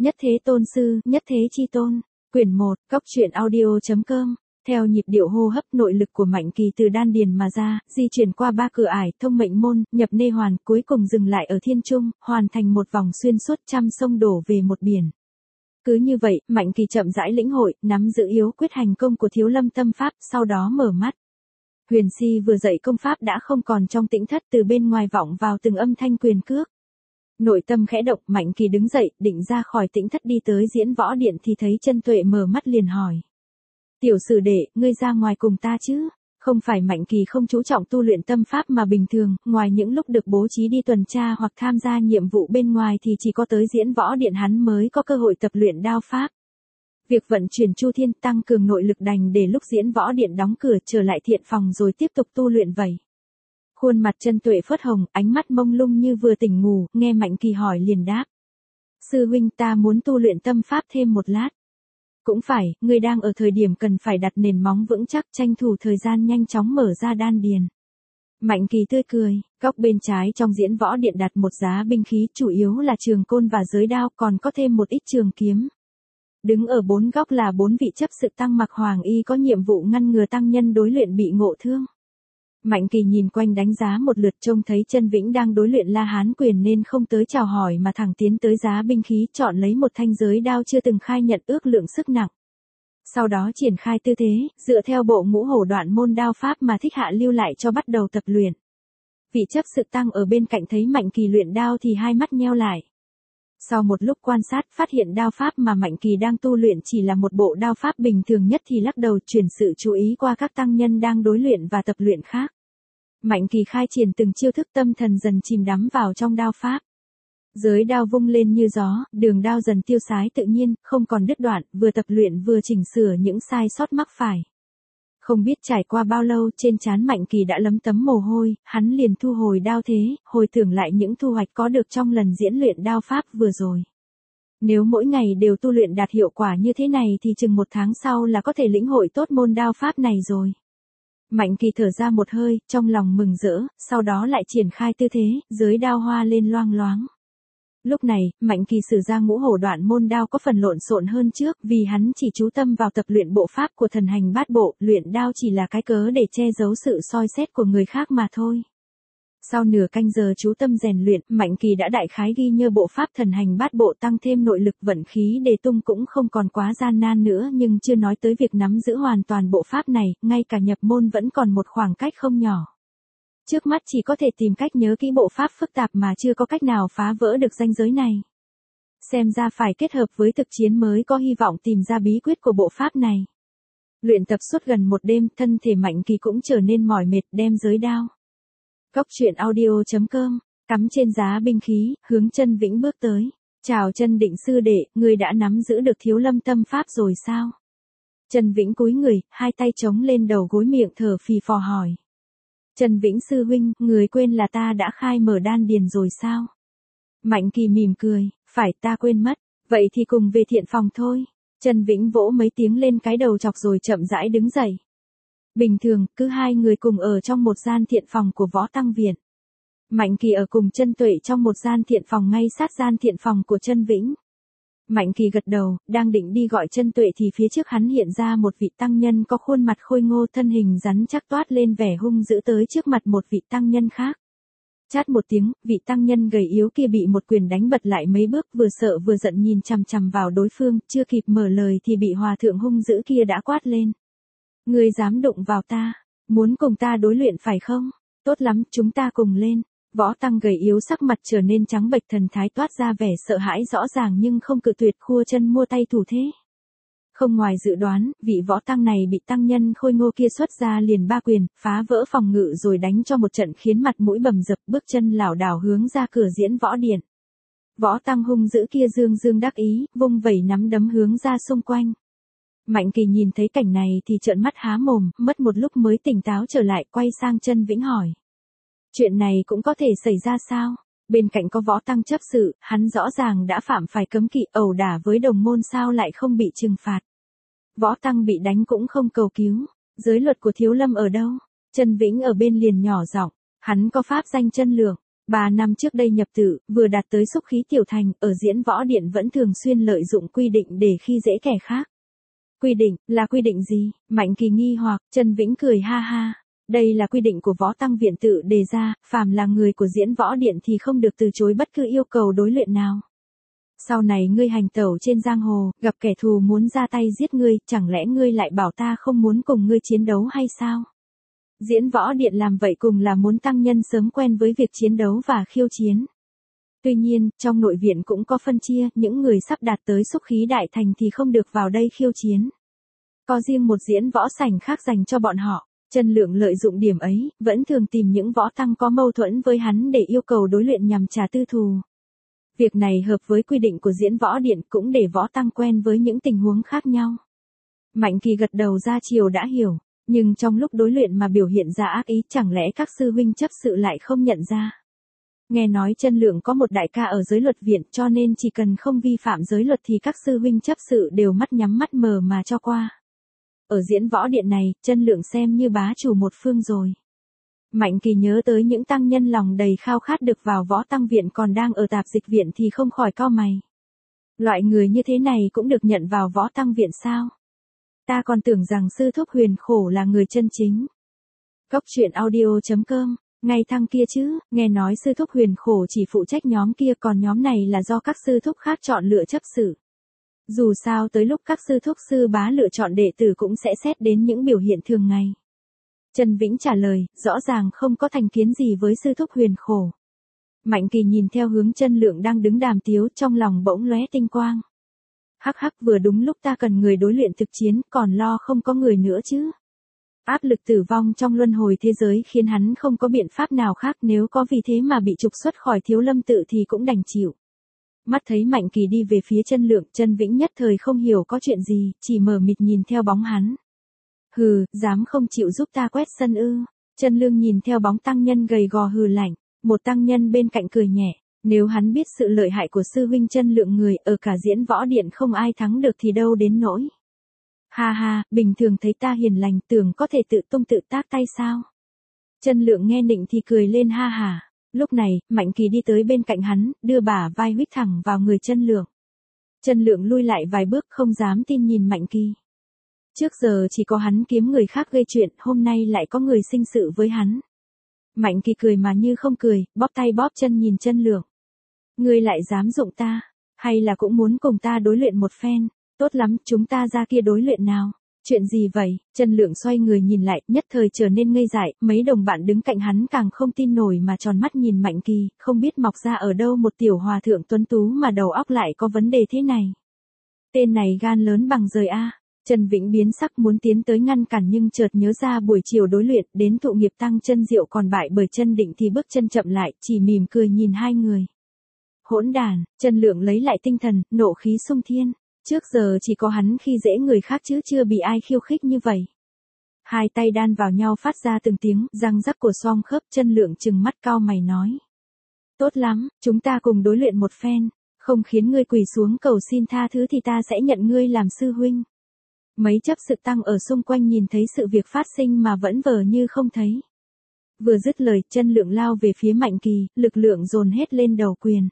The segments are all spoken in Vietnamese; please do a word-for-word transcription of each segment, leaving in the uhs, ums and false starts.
Nhất Thế Tôn Sư, Nhất Thế Chi Tôn. Quyển một, Góc truyện audio.com. Theo nhịp điệu hô hấp, nội lực của Mạnh Kỳ từ đan điền mà ra, di chuyển qua ba cửa ải, thông mệnh môn, nhập nê hoàn, cuối cùng dừng lại ở thiên trung, hoàn thành một vòng xuyên suốt trăm sông đổ về một biển. Cứ như vậy, Mạnh Kỳ chậm rãi lĩnh hội, nắm giữ yếu quyết hành công của Thiếu Lâm tâm pháp, sau đó mở mắt. Huyền Si vừa dạy công pháp đã không còn trong tĩnh thất, từ bên ngoài vọng vào từng âm thanh quyền cước. Nội tâm khẽ động, Mạnh Kỳ đứng dậy, định ra khỏi tĩnh thất đi tới diễn võ điện thì thấy Chân Tuệ mở mắt liền hỏi. Tiểu sử đệ, ngươi ra ngoài cùng ta chứ? Không phải Mạnh Kỳ không chú trọng tu luyện tâm pháp mà bình thường, ngoài những lúc được bố trí đi tuần tra hoặc tham gia nhiệm vụ bên ngoài thì chỉ có tới diễn võ điện hắn mới có cơ hội tập luyện đao pháp. Việc vận chuyển chu thiên tăng cường nội lực đành để lúc diễn võ điện đóng cửa trở lại thiện phòng rồi tiếp tục tu luyện vậy. Khuôn mặt Chân Tuệ phớt hồng, ánh mắt mông lung như vừa tỉnh ngủ, nghe Mạnh Kỳ hỏi liền đáp. Sư huynh, ta muốn tu luyện tâm pháp thêm một lát. Cũng phải, ngươi đang ở thời điểm cần phải đặt nền móng vững chắc, tranh thủ thời gian nhanh chóng mở ra đan điền. Mạnh Kỳ tươi cười, góc bên trái trong diễn võ điện đặt một giá binh khí, chủ yếu là trường côn và giới đao, còn có thêm một ít trường kiếm. Đứng ở bốn góc là bốn vị chấp sự tăng mặc hoàng y có nhiệm vụ ngăn ngừa tăng nhân đối luyện bị ngộ thương. Mạnh Kỳ nhìn quanh đánh giá một lượt, trông thấy Chân Vĩnh đang đối luyện La Hán quyền nên không tới chào hỏi mà thẳng tiến tới giá binh khí, chọn lấy một thanh giới đao chưa từng khai nhận, ước lượng sức nặng. Sau đó triển khai tư thế, dựa theo bộ ngũ hổ đoạn môn đao pháp mà Thích Hạ lưu lại cho bắt đầu tập luyện. Vị chấp sự tăng ở bên cạnh thấy Mạnh Kỳ luyện đao thì hai mắt nheo lại. Sau một lúc quan sát, phát hiện đao pháp mà Mạnh Kỳ đang tu luyện chỉ là một bộ đao pháp bình thường nhất thì lắc đầu, chuyển sự chú ý qua các tăng nhân đang đối luyện và tập luyện khác. Mạnh Kỳ khai triển từng chiêu thức, tâm thần dần chìm đắm vào trong đao pháp. Giới đao vung lên như gió, đường đao dần tiêu sái tự nhiên, không còn đứt đoạn, vừa tập luyện vừa chỉnh sửa những sai sót mắc phải. Không biết trải qua bao lâu, trên trán Mạnh Kỳ đã lấm tấm mồ hôi, hắn liền thu hồi đao thế, hồi tưởng lại những thu hoạch có được trong lần diễn luyện đao pháp vừa rồi. Nếu mỗi ngày đều tu luyện đạt hiệu quả như thế này thì chừng một tháng sau là có thể lĩnh hội tốt môn đao pháp này rồi. Mạnh Kỳ thở ra một hơi, trong lòng mừng rỡ, sau đó lại triển khai tư thế, giới đao hoa lên loang loáng. Lúc này, Mạnh Kỳ sử ra ngũ hổ đoạn môn đao có phần lộn xộn hơn trước, vì hắn chỉ chú tâm vào tập luyện bộ pháp của thần hành bát bộ, luyện đao chỉ là cái cớ để che giấu sự soi xét của người khác mà thôi. Sau nửa canh giờ chú tâm rèn luyện, Mạnh Kỳ đã đại khái ghi nhớ bộ pháp thần hành bát bộ, tăng thêm nội lực vận khí để tung cũng không còn quá gian nan nữa, nhưng chưa nói tới việc nắm giữ hoàn toàn bộ pháp này, ngay cả nhập môn vẫn còn một khoảng cách không nhỏ. Trước mắt chỉ có thể tìm cách nhớ kỹ bộ pháp phức tạp mà chưa có cách nào phá vỡ được ranh giới này. Xem ra phải kết hợp với thực chiến mới có hy vọng tìm ra bí quyết của bộ pháp này. Luyện tập suốt gần một đêm, thân thể Mạnh Kỳ cũng trở nên mỏi mệt, đem giới đao. Góc truyện audio.com, cắm trên giá binh khí, hướng Chân Vĩnh bước tới. Chào Chân Định sư đệ, người đã nắm giữ được Thiếu Lâm tâm pháp rồi sao? Chân Vĩnh cúi người, hai tay chống lên đầu gối, miệng thở phì phò hỏi. Chân Vĩnh sư huynh, người quên là ta đã khai mở đan điền rồi sao? Mạnh Kỳ mỉm cười, phải, ta quên mất, vậy thì cùng về thiện phòng thôi. Chân Vĩnh vỗ mấy tiếng lên cái đầu chọc rồi chậm rãi đứng dậy. Bình thường, cứ hai người cùng ở trong một gian thiện phòng của Võ Tăng Viện. Mạnh Kỳ ở cùng Chân Tuệ trong một gian thiện phòng ngay sát gian thiện phòng của Chân Vĩnh. Mạnh Kỳ gật đầu, đang định đi gọi Chân Tuệ thì phía trước hắn hiện ra một vị tăng nhân có khuôn mặt khôi ngô, thân hình rắn chắc, toát lên vẻ hung dữ tới trước mặt một vị tăng nhân khác. Chát một tiếng, vị tăng nhân gầy yếu kia bị một quyền đánh bật lại mấy bước, vừa sợ vừa giận nhìn chằm chằm vào đối phương, chưa kịp mở lời thì bị hòa thượng hung dữ kia đã quát lên. Ngươi dám đụng vào ta, muốn cùng ta đối luyện phải không? Tốt lắm, chúng ta cùng lên. Võ Tăng gầy yếu sắc mặt trở nên trắng bệch, thần thái toát ra vẻ sợ hãi rõ ràng nhưng không cự tuyệt, khua chân mua tay thủ thế. Không ngoài dự đoán, vị Võ Tăng này bị tăng nhân khôi ngô kia xuất ra liền ba quyền, phá vỡ phòng ngự rồi đánh cho một trận khiến mặt mũi bầm dập, bước chân lảo đảo hướng ra cửa diễn võ điện. Võ Tăng hung dữ kia dương dương đắc ý, vung vẩy nắm đấm hướng ra xung quanh. Mạnh Kỳ nhìn thấy cảnh này thì trợn mắt há mồm, mất một lúc mới tỉnh táo trở lại, quay sang Chân Vĩnh hỏi. Chuyện này cũng có thể xảy ra sao? Bên cạnh có Võ Tăng chấp sự, hắn rõ ràng đã phạm phải cấm kỵ, ẩu đả với đồng môn sao lại không bị trừng phạt? Võ Tăng bị đánh cũng không cầu cứu, giới luật của Thiếu Lâm ở đâu? Chân Vĩnh ở bên liền nhỏ giọng, hắn có pháp danh Chân Lượng, Ba năm trước đây nhập tự, vừa đạt tới xúc khí tiểu thành, ở diễn võ điện vẫn thường xuyên lợi dụng quy định để khi dễ kẻ khác. Quy định, là quy định gì? Mạnh Kỳ nghi hoặc, Trần Vĩnh cười ha ha. Đây là quy định của võ tăng viện tự đề ra, phàm là người của diễn võ điện thì không được từ chối bất cứ yêu cầu đối luyện nào. Sau này ngươi hành tẩu trên giang hồ, gặp kẻ thù muốn ra tay giết ngươi, chẳng lẽ ngươi lại bảo ta không muốn cùng ngươi chiến đấu hay sao? Diễn võ điện làm vậy cùng là muốn tăng nhân sớm quen với việc chiến đấu và khiêu chiến. Tuy nhiên, trong nội viện cũng có phân chia, những người sắp đạt tới xúc khí đại thành thì không được vào đây khiêu chiến. Có riêng một diễn võ sảnh khác dành cho bọn họ. Trần Lượng lợi dụng điểm ấy, vẫn thường tìm những võ tăng có mâu thuẫn với hắn để yêu cầu đối luyện nhằm trả tư thù. Việc này hợp với quy định của diễn võ điện cũng để võ tăng quen với những tình huống khác nhau. Mạnh Kỳ gật đầu ra chiều đã hiểu, nhưng trong lúc đối luyện mà biểu hiện ra ác ý chẳng lẽ các sư huynh chấp sự lại không nhận ra. Nghe nói Trần Lượng có một đại ca ở giới luật viện cho nên chỉ cần không vi phạm giới luật thì các sư huynh chấp sự đều mắt nhắm mắt mờ mà cho qua. Ở diễn võ điện này, Trần Lượng xem như bá chủ một phương rồi. Mạnh Kỳ nhớ tới những tăng nhân lòng đầy khao khát được vào võ tăng viện còn đang ở tạp dịch viện thì không khỏi cau mày. Loại người như thế này cũng được nhận vào võ tăng viện sao? Ta còn tưởng rằng sư thúc Huyền Khổ là người chân chính. Cốc truyện audio chấm com, ngay thăng kia chứ, nghe nói sư thúc Huyền Khổ chỉ phụ trách nhóm kia còn nhóm này là do các sư thúc khác chọn lựa chấp sự. Dù sao tới lúc các sư thúc sư bá lựa chọn đệ tử cũng sẽ xét đến những biểu hiện thường ngày. Trần Vĩnh trả lời, rõ ràng không có thành kiến gì với sư thúc Huyền Khổ. Mạnh Kỳ nhìn theo hướng Trần Lượng đang đứng đàm tiếu trong lòng bỗng lóe tinh quang. Hắc hắc, vừa đúng lúc ta cần người đối luyện thực chiến, còn lo không có người nữa chứ. Áp lực tử vong trong luân hồi thế giới khiến hắn không có biện pháp nào khác, nếu có vì thế mà bị trục xuất khỏi Thiếu Lâm tự thì cũng đành chịu. Mắt thấy Mạnh Kỳ đi về phía Trần Lượng, Trần Vĩnh nhất thời không hiểu có chuyện gì, chỉ mờ mịt nhìn theo bóng hắn. Hừ, dám không chịu giúp ta quét sân ư? Trần Lương nhìn theo bóng tăng nhân gầy gò hừ lạnh, một tăng nhân bên cạnh cười nhẹ, nếu hắn biết sự lợi hại của sư huynh Trần Lượng người ở cả diễn võ điện không ai thắng được thì đâu đến nỗi. Ha ha, bình thường thấy ta hiền lành tưởng có thể tự tung tự tác tay sao? Trần Lượng nghe nịnh thì cười lên ha hả. Lúc này, Mạnh Kỳ đi tới bên cạnh hắn, đưa bả vai huých thẳng vào người Trần Lượng. Trần Lượng lui lại vài bước không dám tin nhìn Mạnh Kỳ. Trước giờ chỉ có hắn kiếm người khác gây chuyện, hôm nay lại có người sinh sự với hắn. Mạnh Kỳ cười mà như không cười, bóp tay bóp chân nhìn Trần Lượng. Ngươi lại dám dụng ta, hay là cũng muốn cùng ta đối luyện một phen? Tốt lắm, chúng ta ra kia đối luyện nào. Chuyện gì vậy? Trần Lượng xoay người nhìn lại, nhất thời trở nên ngây dại, mấy đồng bạn đứng cạnh hắn càng không tin nổi mà tròn mắt nhìn Mạnh Kỳ, không biết mọc ra ở đâu một tiểu hòa thượng tuấn tú mà đầu óc lại có vấn đề thế này. Tên này gan lớn bằng rời a. Trần Vĩnh biến sắc muốn tiến tới ngăn cản nhưng chợt nhớ ra buổi chiều đối luyện đến thụ nghiệp tăng chân diệu còn bại bởi Chân Định thì bước chân chậm lại, chỉ mỉm cười nhìn hai người. Hỗn đàn, Trần Lượng lấy lại tinh thần, nộ khí xung thiên. Trước giờ chỉ có hắn khi dễ người khác chứ chưa bị ai khiêu khích như vậy. Hai tay đan vào nhau phát ra từng tiếng răng rắc của xoong khớp. Trần Lượng trừng mắt cau mày nói. Tốt lắm, chúng ta cùng đối luyện một phen, không khiến ngươi quỳ xuống cầu xin tha thứ thì ta sẽ nhận ngươi làm sư huynh. Mấy chấp sự tăng ở xung quanh nhìn thấy sự việc phát sinh mà vẫn vờ như không thấy. Vừa dứt lời, Trần Lượng lao về phía Mạnh Kỳ, lực lượng dồn hết lên đầu quyền.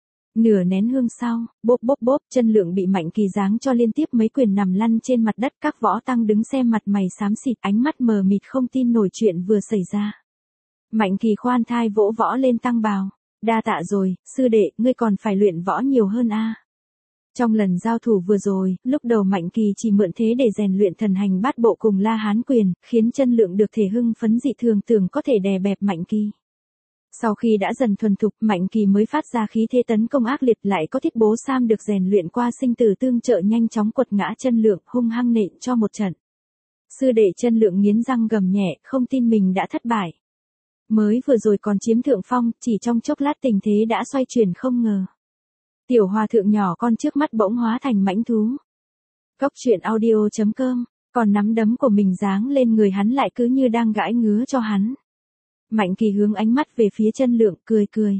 Nửa nén hương sau, bốp bốp bốp, Trần Lượng bị Mạnh Kỳ giáng cho liên tiếp mấy quyền nằm lăn trên mặt đất. Các võ tăng đứng xem mặt mày xám xịt, ánh mắt mờ mịt không tin nổi chuyện vừa xảy ra. Mạnh Kỳ khoan thai vỗ võ lên tăng bào. Đa tạ rồi, sư đệ, ngươi còn phải luyện võ nhiều hơn a. Trong lần giao thủ vừa rồi, lúc đầu Mạnh Kỳ chỉ mượn thế để rèn luyện thần hành bát bộ cùng La Hán quyền, khiến Trần Lượng được thể hưng phấn dị thường, tưởng có thể đè bẹp Mạnh Kỳ. Sau khi đã dần thuần thục, Mạnh Kỳ mới phát ra khí thế tấn công ác liệt, lại có thiết bố sam được rèn luyện qua sinh tử tương trợ nhanh chóng quật ngã Trần Lượng, hung hăng nện cho một trận. Sư đệ Trần Lượng nghiến răng gầm nhẹ, không tin mình đã thất bại. Mới vừa rồi còn chiếm thượng phong, chỉ trong chốc lát tình thế đã xoay chuyển không ngờ. Tiểu hòa thượng nhỏ con trước mắt bỗng hóa thành mãnh thú. Cốc truyện audio chấm com, còn nắm đấm của mình giáng lên người hắn lại cứ như đang gãi ngứa cho hắn. Mạnh Kỳ hướng ánh mắt về phía Trần Lượng, cười cười.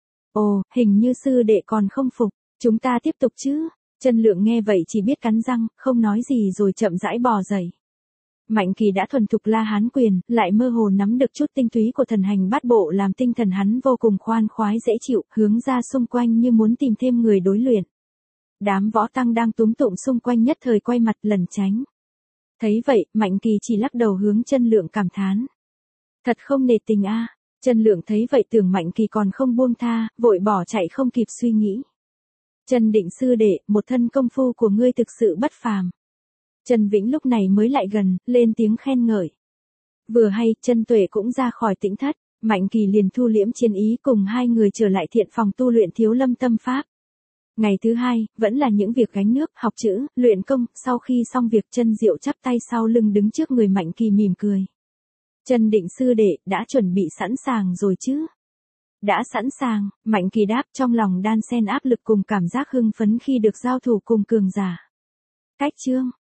Ồ, hình như sư đệ còn không phục, chúng ta tiếp tục chứ? Trần Lượng nghe vậy chỉ biết cắn răng, không nói gì rồi chậm rãi bò dậy. Mạnh Kỳ đã thuần thục La Hán quyền, lại mơ hồ nắm được chút tinh túy của thần hành bát bộ làm tinh thần hắn vô cùng khoan khoái dễ chịu, hướng ra xung quanh như muốn tìm thêm người đối luyện. Đám võ tăng đang túm tụm xung quanh nhất thời quay mặt lẩn tránh. Thấy vậy, Mạnh Kỳ chỉ lắc đầu hướng Chân Lượng cảm thán. Thật không nể tình a. Chân Lượng thấy vậy tưởng Mạnh Kỳ còn không buông tha, vội bỏ chạy không kịp suy nghĩ. Chân Định sư đệ, một thân công phu của ngươi thực sự bất phàm. Trần Vĩnh lúc này mới lại gần, lên tiếng khen ngợi. Vừa hay, Chân Tuệ cũng ra khỏi tĩnh thất, Mạnh Kỳ liền thu liễm chiến ý cùng hai người trở lại thiện phòng tu luyện Thiếu Lâm tâm pháp. Ngày thứ hai, vẫn là những việc gánh nước, học chữ, luyện công, sau khi xong việc Chân Diệu chắp tay sau lưng đứng trước người Mạnh Kỳ mỉm cười. Chân Định sư đệ, đã chuẩn bị sẵn sàng rồi chứ? Đã sẵn sàng, Mạnh Kỳ đáp, trong lòng đan xen áp lực cùng cảm giác hưng phấn khi được giao thủ cùng cường giả. Cách chương